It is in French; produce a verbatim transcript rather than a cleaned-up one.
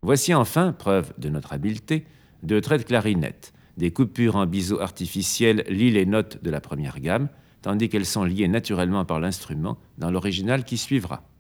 Voici enfin, preuve de notre habileté, deux traits de clarinette. Des coupures en biseau artificiel lient les notes de la première gamme, tandis qu'elles sont liées naturellement par l'instrument dans l'original qui suivra.